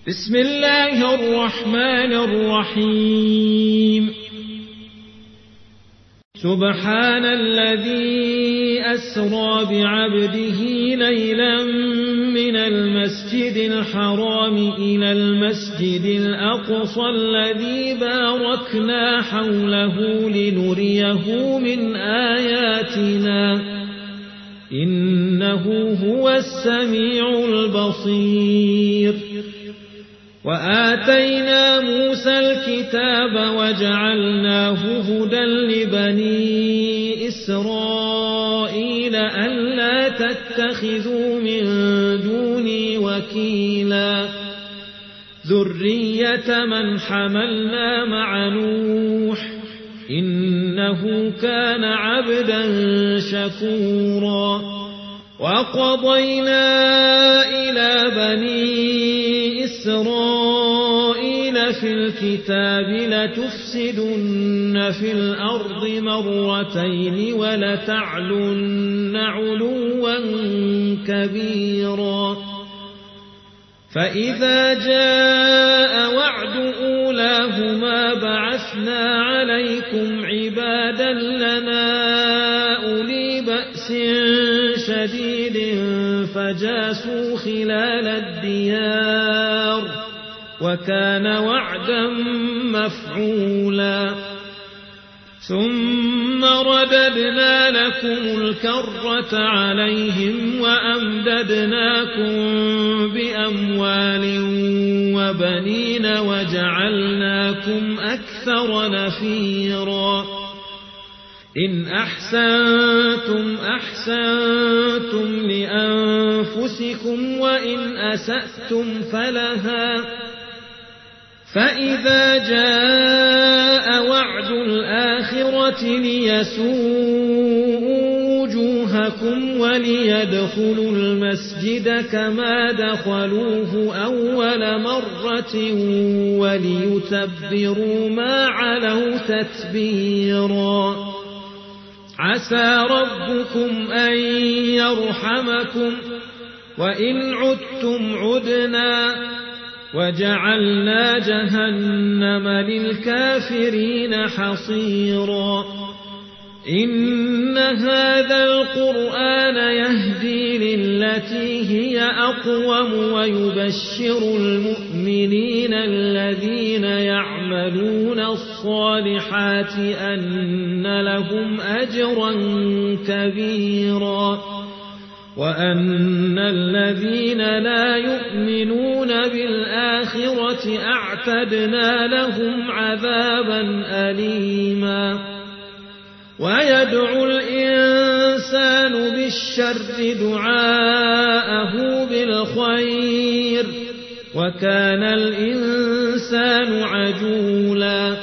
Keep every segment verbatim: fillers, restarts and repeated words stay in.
بسم الله الرحمن الرحيم سبحان الذي أسرى بعبده ليلا من المسجد الحرام إلى المسجد الأقصى الذي باركنا حوله لنريه من آياتنا إنه هو السميع البصير وآتينا موسى الكتاب وجعلناه هدى لبني إسرائيل ألا تتخذوا من دوني وكيلا ذرية من حملنا مع نوح إنه كان عبدا شكورا وقضينا إلى بني إسرائيل في الكتاب لتفسدن في الأرض مرتين ولتعلن علوا كبيرا فإذا جاء وعد أولاهما بعثنا عليكم عبادا لنا أولي بأس شديد فجاسوا خلال الديار وكان وعدا مفعولا ثم رددنا لكم الكرة عليهم وأمددناكم بأموال وبنين وجعلناكم أكثر نفيرا إن أحسنتم أحسنتم لأنفسكم وإن أسأتم فلها فإذا جاء وعد الآخرة ليسوءوا وجوهكم وليدخلوا المسجد كما دخلوه أول مرة وليتبروا ما علوا تتبيرا عسى ربكم أن يرحمكم وإن عدتم عدنا وجعلنا جهنم للكافرين حصيرا إن هذا القرآن يهدي للتي هي أقوم ويبشر المؤمنين الذين يعملون الصالحات أن لهم أجرا كبيرا وأن الذين لا يؤمنون بالآخرة أعتدنا لهم عذابا أليما ويدعو الإنسان بالشر دعاءه بالخير وكان الإنسان عجولا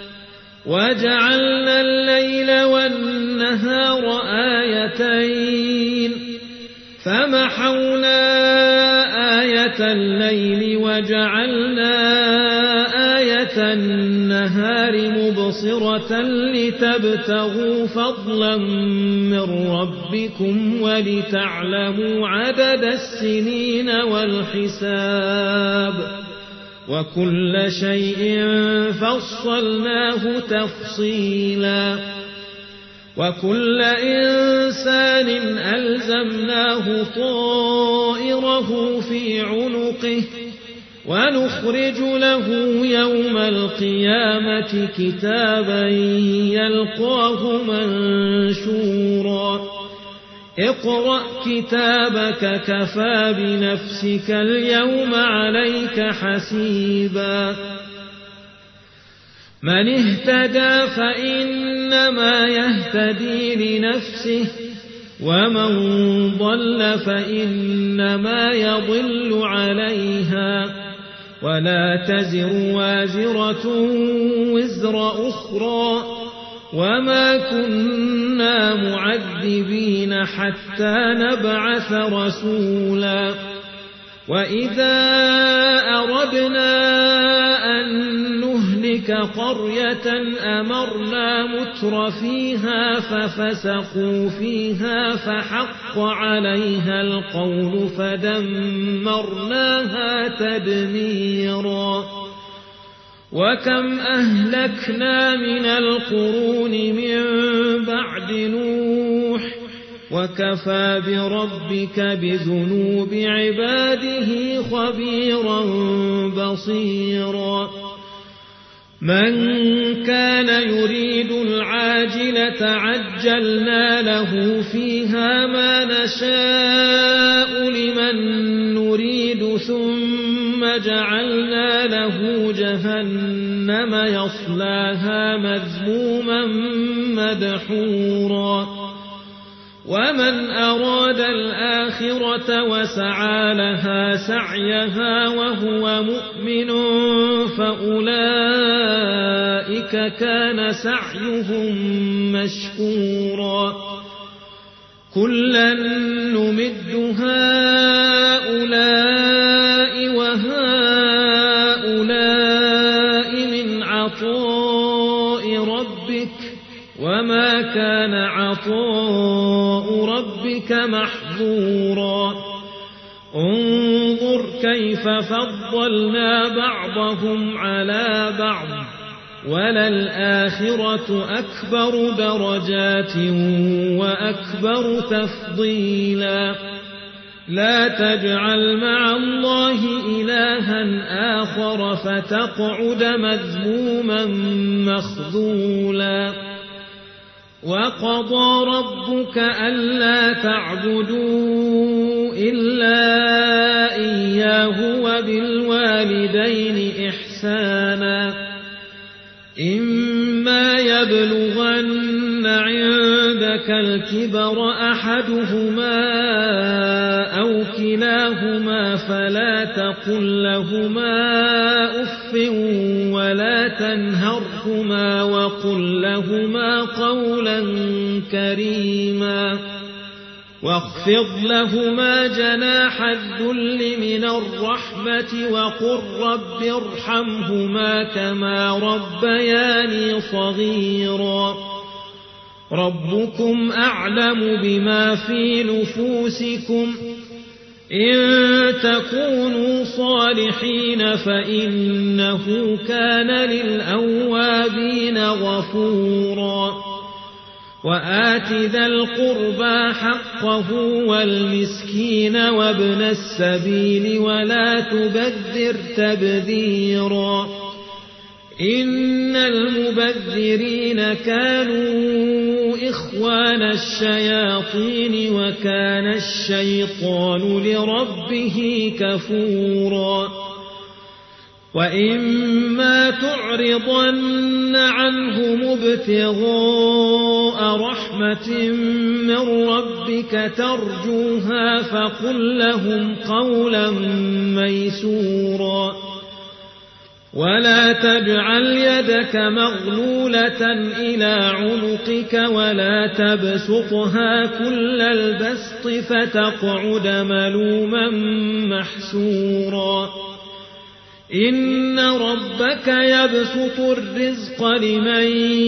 وجعلنا الليل والنهار آيتين فمحونا آية الليل وجعلنا آية النهار مبصرة لتبتغوا فضلا من ربكم ولتعلموا عدد السنين والحساب وكل شيء فصلناه تفصيلا وكل إنسان ألزمناه طائره في عنقه ونخرج له يوم القيامة كتابا يلقاه منشورا اقرأ كتابك كفى بنفسك اليوم عليك حسيبا من اهتدى فإنما يهتدي لنفسه ومن ضل فإنما يضل عليها ولا تزر وازرة وزر أخرى وما كنا معذبين حتى نبعث رسولا وإذا أردنا أن نهلك تلك قرية أمرنا متر فيها ففسقوا فيها فحق عليها القول فدمرناها تدميرا وكم أهلكنا من القرون من بعد نوح وكفى بربك بذنوب عباده خبيرا بصيرا من كان يريد العاجلة عجلنا له فيها ما نشاء لمن نريد ثم جعلنا له جهنم يصلاها مذموما مدحورا ومن أراد الآخرة وسعى لها سعيها وهو مؤمن فأولئك كان سعيهم مشكورا كلا نمد هؤلاء وهؤلاء من عطاء ربك وما كان عطاء ربك محظورا انظر كيف فضلنا بعضهم على بعض وللآخرة أكبر درجات وأكبر تفضيلا لا تجعل مع الله إلها آخر فتقعد مذموما مخذولا وقضى ربك ألا تعبدوا إلا إياه وبالوالدين إحسانا إما يبلغن عندك الكبر أحدهما أو كلاهما فلا تقل لهما أف ولا تنهرهما وقل لهما قولا كريما واخفض لهما جناح الذل من الرحمة وقل رب ارحمهما كما ربياني صغيرا ربكم أعلم بما في نفوسكم إن تكونوا صالحين فإنه كان للأوابين غفورا وآت ذا القربى حقه والمسكين وابن السبيل ولا تبذر تبذيرا إن المبذرين كانوا إخوان الشياطين وكان الشيطان لربه كفورا وإما تعرضن عنهم ابتغاء رحمة من ربك ترجوها فقل لهم قولا ميسورا ولا تجعل يدك مغلولة إلى عنقك ولا تبسطها كل البسط فتقعد ملوما محسورا إن ربك يبسط الرزق لمن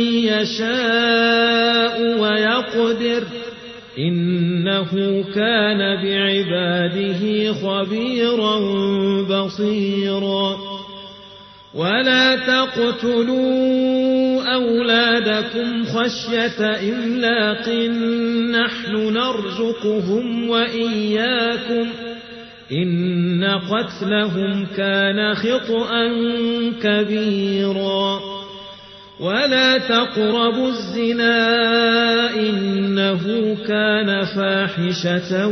يشاء ويقدر إنه كان بعباده خبيرا بصيرا ولا تقتلوا أولادكم خشية إملاق نحن نرزقهم وإياكم إن قتلهم كان خطأ كبيرا ولا تقربوا الزنا إنه كان فاحشة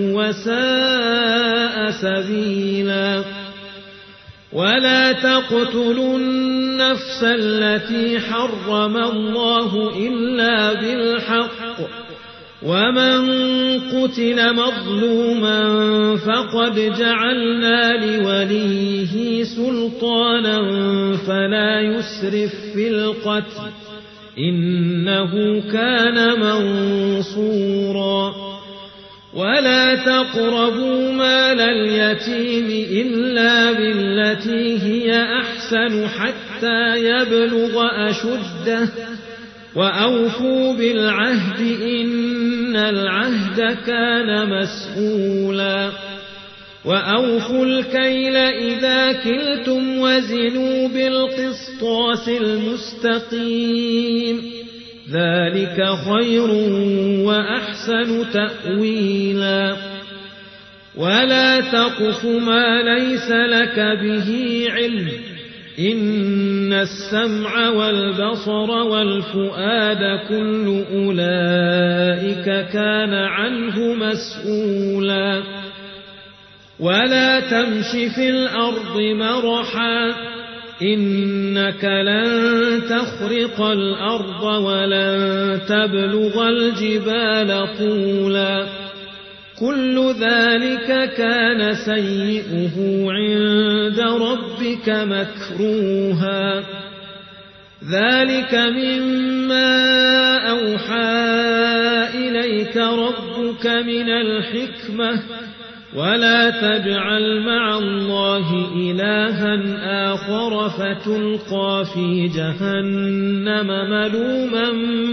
وساء سبيلا ولا تقتلوا النفس التي حرم الله إلا بالحق ومن قتل مظلوما فقد جعلنا لوليه سلطانا فلا يسرف في القتل إنه كان منصورا ولا تقربوا مال اليتيم إلا بالتي هي أحسن حتى حتى يبلغ أشده وأوفوا بالعهد إن العهد كان مسؤولا وأوفوا الكيل إذا كلتم وزنوا بالقسطاس المستقيم ذلك خير وأحسن تأويلا ولا تقف ما ليس لك به علم إن السمع والبصر والفؤاد كل أولئك كان عنه مسؤولا ولا تمش في الأرض مرحا إنك لن تخرق الأرض ولن تبلغ الجبال طولا كل ذلك كان سيئه عند ربك مكروها ذلك مما أوحى إليك ربك من الحكمة ولا تجعل مع الله إلها آخر فتلقى في جهنم ملوما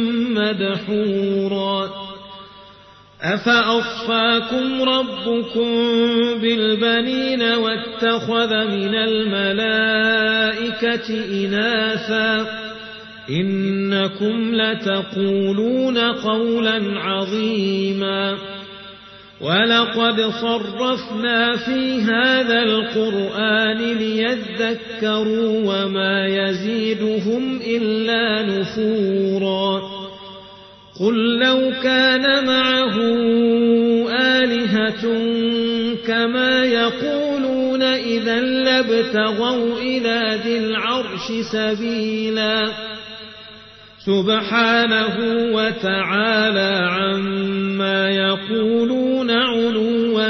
مدحورا أفأصفاكم ربكم بالبنين واتخذ من الملائكة إناثا إنكم لتقولون قولا عظيما ولقد صرفنا في هذا القرآن ليذكروا وما يزيدهم إلا نفورا قل لو كان معه آلهة كما يقولون إذا لابتغوا إلى ذي العرش سبيلا سبحانه وتعالى عما يقولون علوا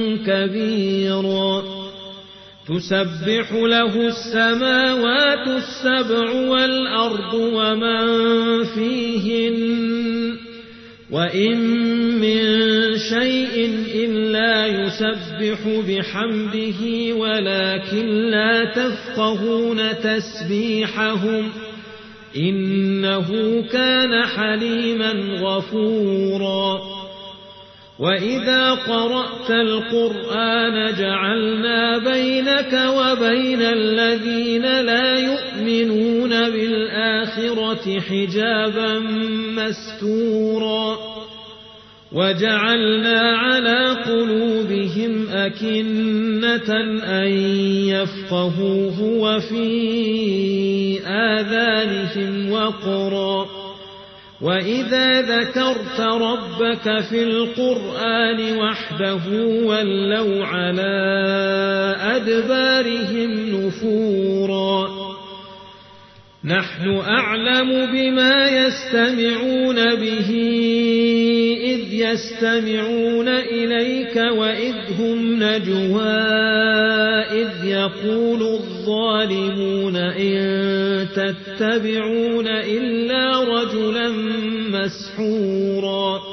كبيرا تسبح له السماوات السبع والأرض ومن فيهن وإن من شيء إلا يسبح بحمده ولكن لا تفقهون تسبيحهم إنه كان حليما غفورا وإذا قرأت القرآن جعلنا بينك وبين الذين لا يؤمنون بالآخرة حجابا مستورا وجعلنا على قلوبهم أكنة أن يفقهوه وفي آذانهم وقرا وإذا ذكرت ربك في القرآن وحده ولوا على أدبارهم نفورا نحن أعلم بما يستمعون به إذ يستمعون إليك وإذ هم نجوى إذ يقول الظالمون إن تتبعون إلا رجلا مسحورا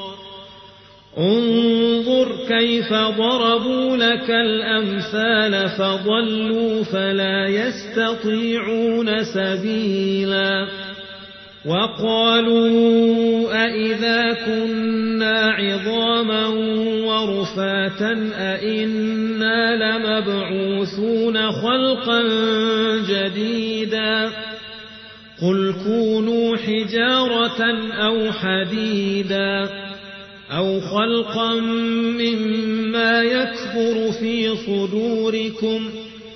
انظر كيف ضربوا لك الأمثال فضلوا فلا يستطيعون سبيلا وقالوا أئذا كنا عظاما ورفاتا أئنا لمبعوثون خلقا جديدا قل كونوا حجارة أو حديدا أو خلقا مما يكبر في صدوركم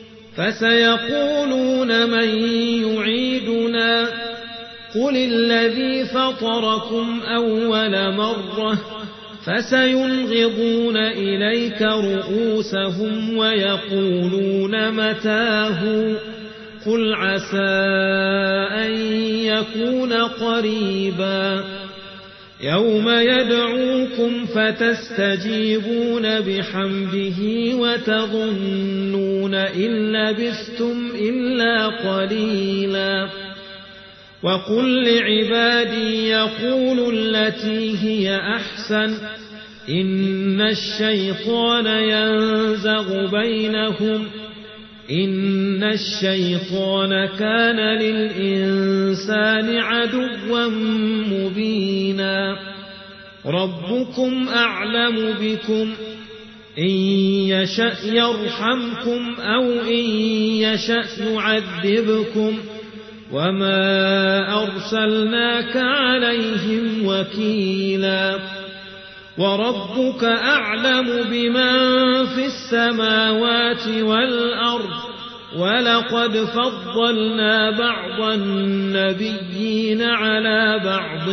فسيقولون من يعيدنا قل الذي فطركم أول مرة فسينغضون إليك رؤوسهم ويقولون متاه قل عسى أن يكون قريبا يوم يدعوكم فتستجيبون بحمده وتظنون إن لبثتم إلا قليلا وقل لعبادي يقولوا التي هي أحسن إن الشيطان ينزغ بينهم إن الشيطان كان للإنسان عدوا مبينا ربكم أعلم بكم إن يشأ يرحمكم أو إن يشأ يعذبكم وما أرسلناك عليهم وكيلا وربك أعلم بمن في السماوات والأرض ولقد فضلنا بعض النبيين على بعض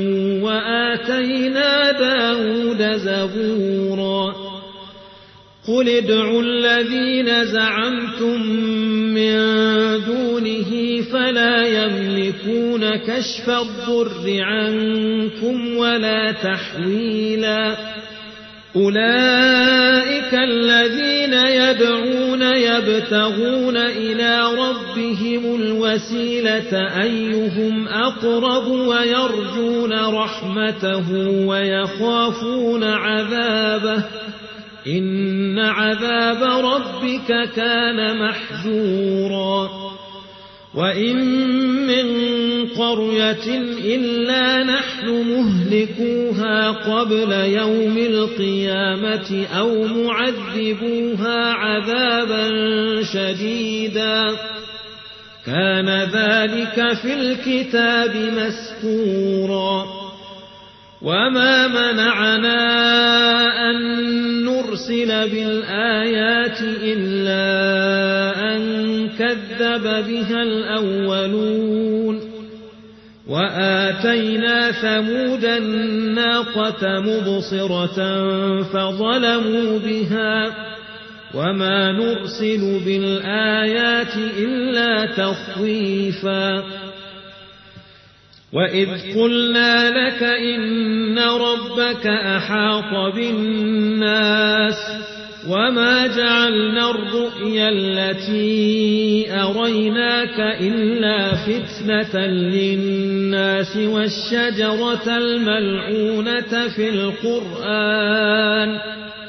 وآتينا داود زبورا قل ادعوا الذين زعمتم من دونه فلا يملكون كشف الضر عنكم ولا تحويلا أولئك الذين يدعون يبتغون إلى ربهم الوسيلة أيهم أقرب ويرجون رحمته ويخافون عذابه إن عذاب ربك كان محذورا وإن من قرية إلا نحن مهلكوها قبل يوم القيامة أو معذبوها عذابا شديدا كان ذلك في الكتاب مسطورا وما منعنا أن نرسل بالآيات إلا أن كذب بها الأولون وآتينا ثمود الناقة مبصرة فظلموا بها وما نرسل بالآيات إلا تخويفا وإذ قلنا لك إن ربك أحاط بالناس وما جعلنا الرؤيا التي أريناك إلا فتنة للناس والشجرة الملعونة في القرآن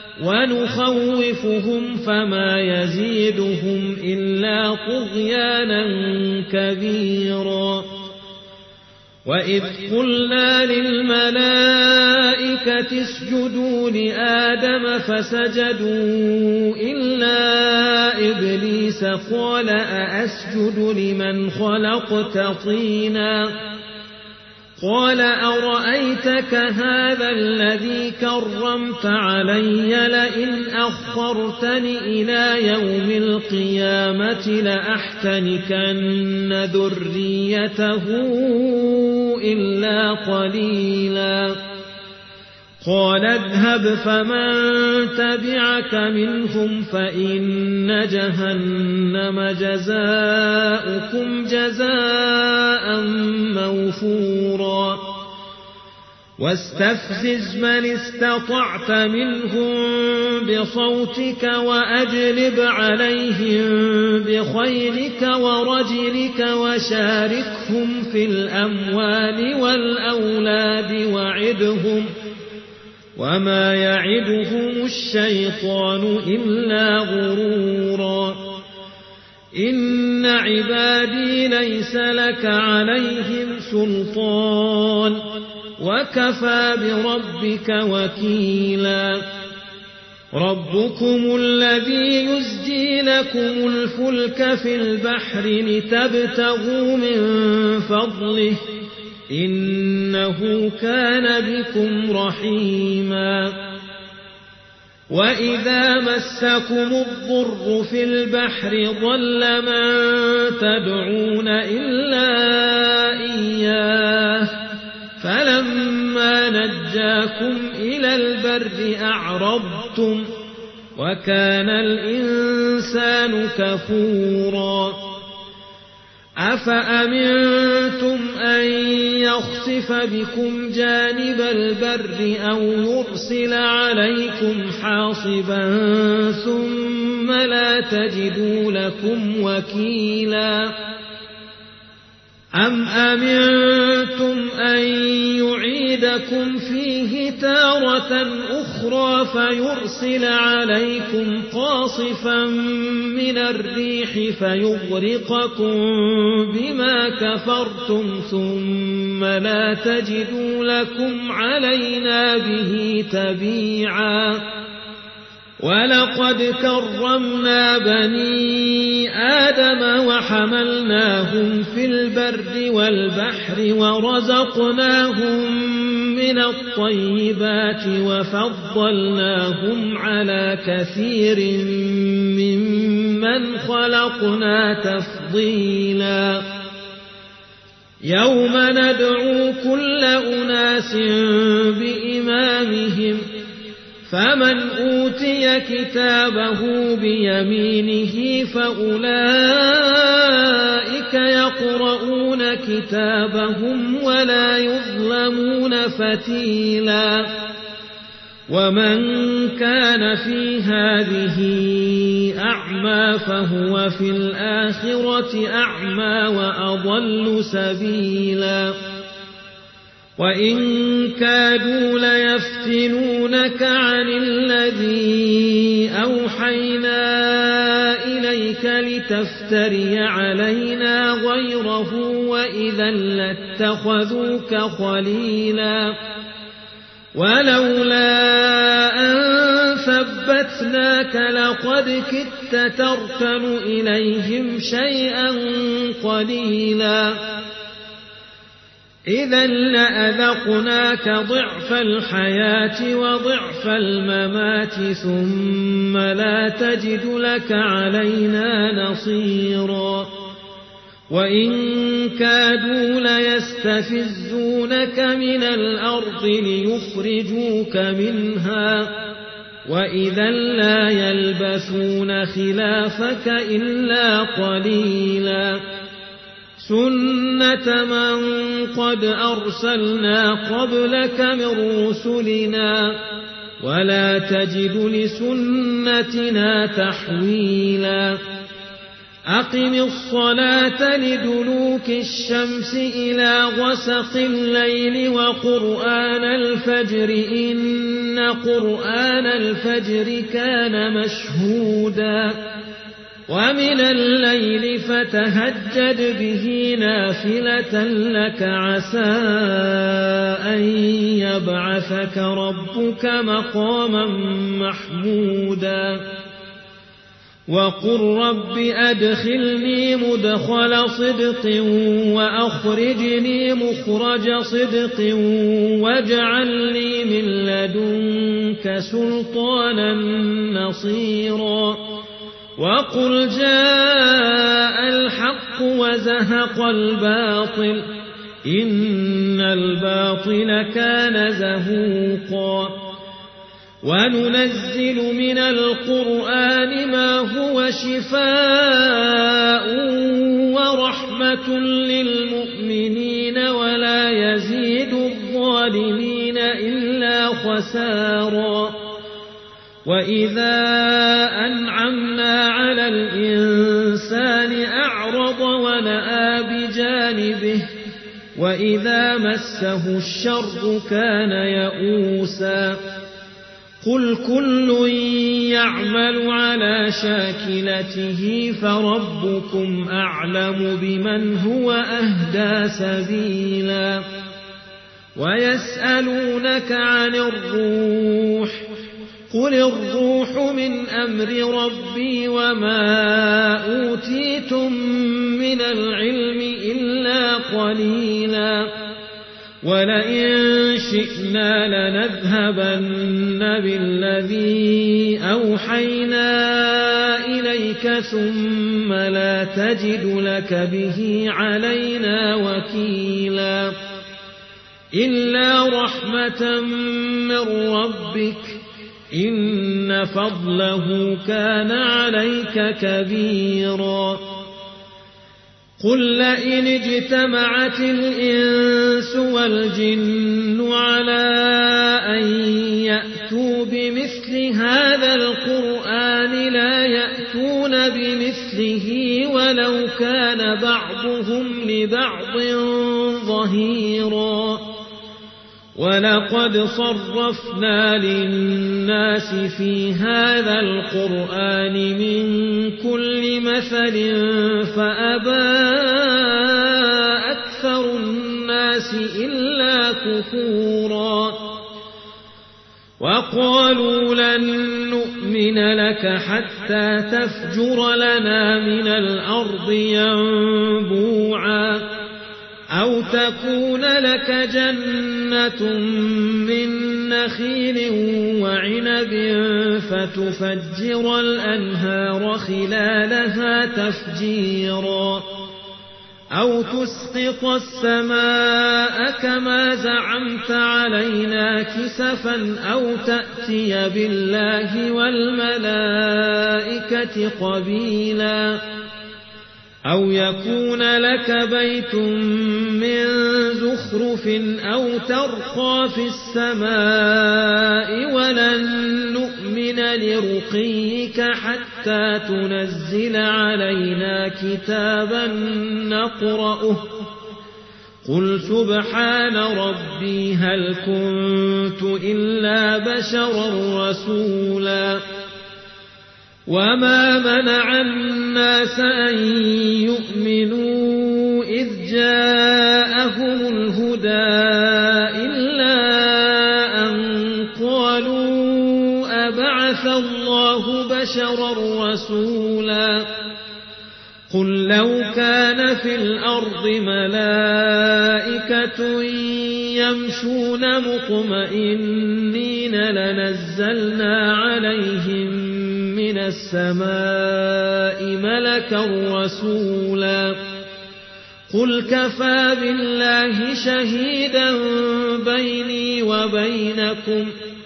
ونخوفهم فما يزيدهم إلا طغيانا كبيرا وإذ قلنا للملائكة اسجدوا لآدم فسجدوا إلا إبليس قال أأسجد لمن خلقت طينا قال أرأيتك هذا الذي كرمت علي لئن أخرتني إلى يوم القيامة لأحتنكن ذريته إلا قليلا قال اذهب فمن تبعك منهم فإن جهنم جزاؤكم جزاء موفورا واستفزز من استطعت منهم بصوتك وأجلب عليهم بخيلك ورجلك وشاركهم في الأموال والأولاد وعدهم وما يعدهم الشيطان إلا غرورا إن عبادي ليس لك عليهم سلطان وكفى بربك وكيلا ربكم الذي يزجي لكم الفلك في البحر لتبتغوا من فضله إنه كان بكم رحيما وإذا مسكم الضر في البحر ضل من تدعون إلا إياه فلما نجاكم إلى البر أعرضتم وكان الإنسان كفورا أفأمنتم أن يخسف بكم جانب البر أو يرسل عليكم حاصبا ثم لا تجدوا لكم وكيلا أم أمنتم أن يعيدكم فيه تارة أخرى فيرسل عليكم قاصفا من الريح فيغرقكم بما كفرتم ثم لا تجدوا لكم علينا به تبيعا ولقد كرمنا بني آدم وحملناهم في البر والبحر ورزقناهم من الطيبات وفضلناهم على كثير ممن خلقنا تفضيلا يوم ندعو كل أناس بإمامهم فمن أوتي كتابه بيمينه فأولئك يقرؤون كتابهم ولا يظلمون فتيلا ومن كان في هذه أعمى فهو في الآخرة أعمى وأضل سبيلا وإن كادوا ليفتنونك عن الذي أوحينا إليك لتفتري علينا غيره وإذا لاتخذوك خليلا ولولا أن ثبتناك لقد كدت تركن إليهم شيئا قليلا إذا لأذقناك ضعف الحياة وضعف الممات ثم لا تجد لك علينا نصيرا وإن كادوا ليستفزونك من الأرض ليخرجوك منها وإذا لا يلبثون خلافك إلا قليلا سنة من قد أرسلنا قبلك من رسلنا ولا تجد لسنتنا تحويلا أقم الصلاة لدلوك الشمس إلى غسق الليل وقرآن الفجر إن قرآن الفجر كان مشهودا ومن الليل فتهجد به نافلة لك عسى أن يبعثك ربك مقاما محمودا وقل رب أدخلني مدخل صدق وأخرجني مخرج صدق واجعل لي من لدنك سلطانا نصيرا وقل جاء الحق وزهق الباطل إن الباطل كان زهوقا وننزل من القرآن ما هو شفاء ورحمة للمؤمنين ولا يزيد الظالمين إلا خسارا وإذا أنعمنا على الإنسان أعرض ونأى بجانبه وإذا مسه الشر كان يئوسا قل كل يعمل على شاكلته فربكم أعلم بمن هو أهدى سبيلا ويسألونك عن الروح قل الروح من أمر ربي وما أوتيتم من العلم إلا قليلا ولئن شئنا لنذهبن بالذي أوحينا إليك ثم لا تجد لك به علينا وكيلا إلا رحمة من ربك إن فضله كان عليك كبيرا قل لئن اجتمعت الإنس والجن على أن يأتوا بمثل هذا القرآن لا يأتون بمثله ولو كان بعضهم لبعض ظهيرا ولقد صرفنا للناس في هذا القرآن من كل مثل فأبى أكثر الناس إلا كفورا وقالوا لن نؤمن لك حتى تفجر لنا من الأرض ينبوعا أو تكون لك جنة من نخيل وعنب فتفجر الأنهار خلالها تفجيرا أو تسقط السماء كما زعمت علينا كسفا أو تأتي بالله والملائكة قبيلا أو يكون لك بيت من زخرف أو ترقى في السماء ولن نؤمن لرقيك حتى تنزل علينا كتابا نقرأه قل سبحان ربي هل كنت إلا بشرا رسولا وما منع الناس أن يؤمنوا إذ جاءهم الهدى إلا أن قالوا أبعث الله بشرا رسولا قل لو كان في الأرض ملائكة يمشون مطمئنين لنزلنا عليهم من السماء ملكا رسولا قل كفى بالله شهيدا بيني وبينكم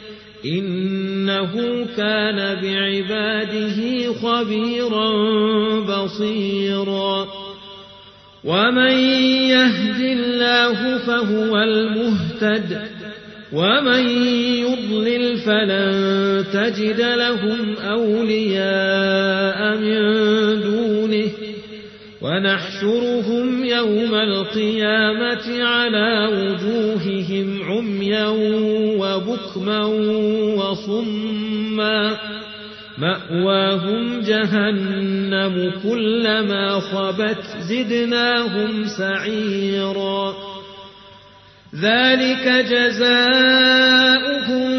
إنه كان بعباده خبيرا بصيرا ومن يهد الله فهو المهتد ومن يضلل فلن تجد لهم أولياء من دونه ونحشرهم يوم القيامة على وجوههم عميا وبكما وصما مأواهم جهنم كلما خبت زدناهم سعيرا ذلك جزاؤهم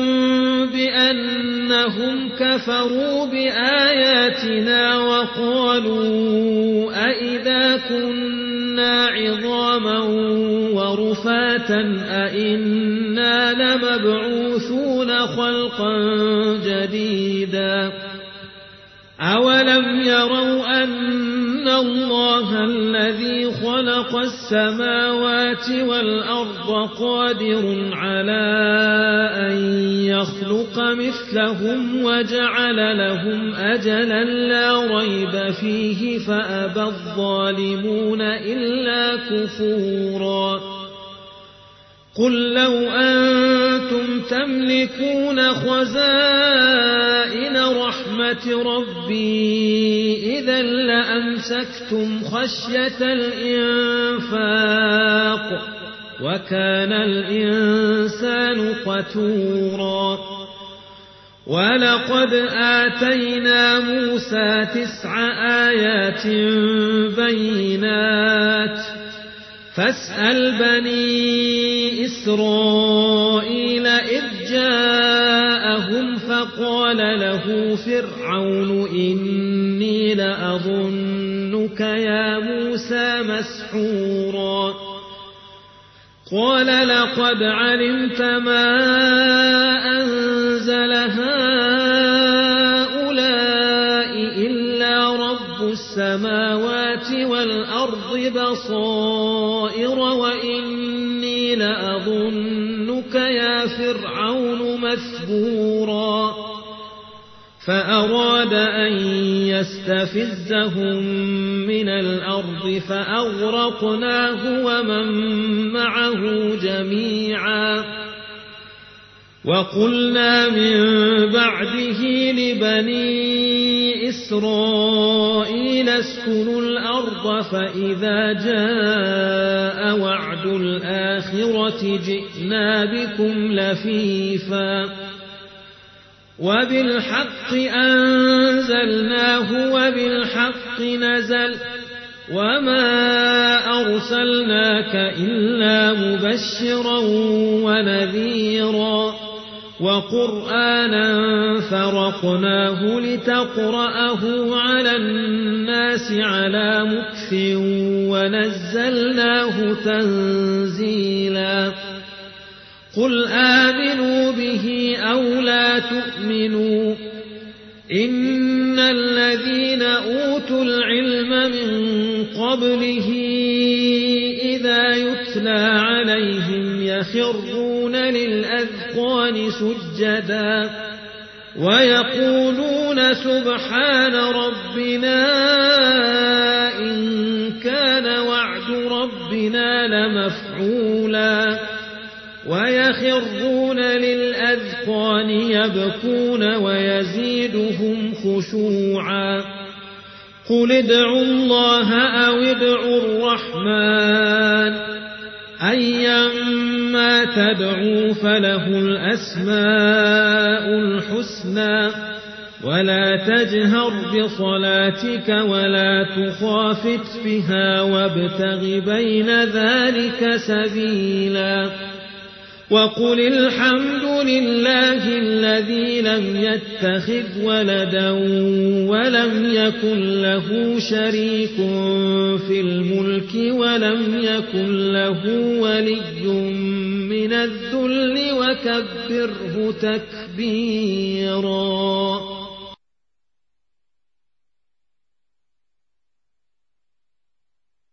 بأنهم كفروا بآياتنا وقالوا أئذا كنا عظاما ورفاتا أئنا لمبعوثون خلقا جديدا أولم يروا أن الله الذي خلق السماوات والأرض قادر على أن يخلق مثلهم وجعل لهم أجلا لا ريب فيه فأبى الظالمون إلا كفورا قل لو أنتم تملكون خزائن رحمة ربي إذا لأمسكتم خشية الإنفاق وكان الإنسان قتورا ولقد آتينا موسى تسع آيات بينات فاسأل بني إسرائيل إذ جاءهم فقال له فرعون إني لأظنك يا موسى مسحورا قال لقد علمت ما أنزل هؤلاء إلا رب السماوات والأرض بصائر وإني لأظنك يا فرعون مثبورا فأراد أن يستفزهم من الأرض فأغرقناه ومن معه جميعا وقلنا من بعده لبني إسرائيل اسكنوا الأرض فإذا جاء وعد الآخرة جئنا بكم لفيفا وبالحق أنزلناه وبالحق نزل وما أرسلناك إلا مبشرا ونذيرا وقرآنا فرقناه لتقرأه على الناس على مكث ونزلناه تنزيلا قل آمنوا به أو لا تؤمنوا إن الذين أوتوا العلم من قبله إذا يتلى عليهم يخرون للأذقان سجدا ويقولون سبحان ربنا إن كان وعد ربنا لمفعولا ويخرون للأذقان يبكون ويزيدهم خشوعا قل ادعوا الله أو ادعوا الرحمن أيما تدعوا فله الأسماء الحسنى ولا تجهر بصلاتك ولا تخافت بها وابتغ بين ذلك سبيلا وقل الحمد لله الذي لم يتخذ ولدا ولم يكن له شريك في الملك ولم يكن له ولي من الذل وكبره تكبيرا.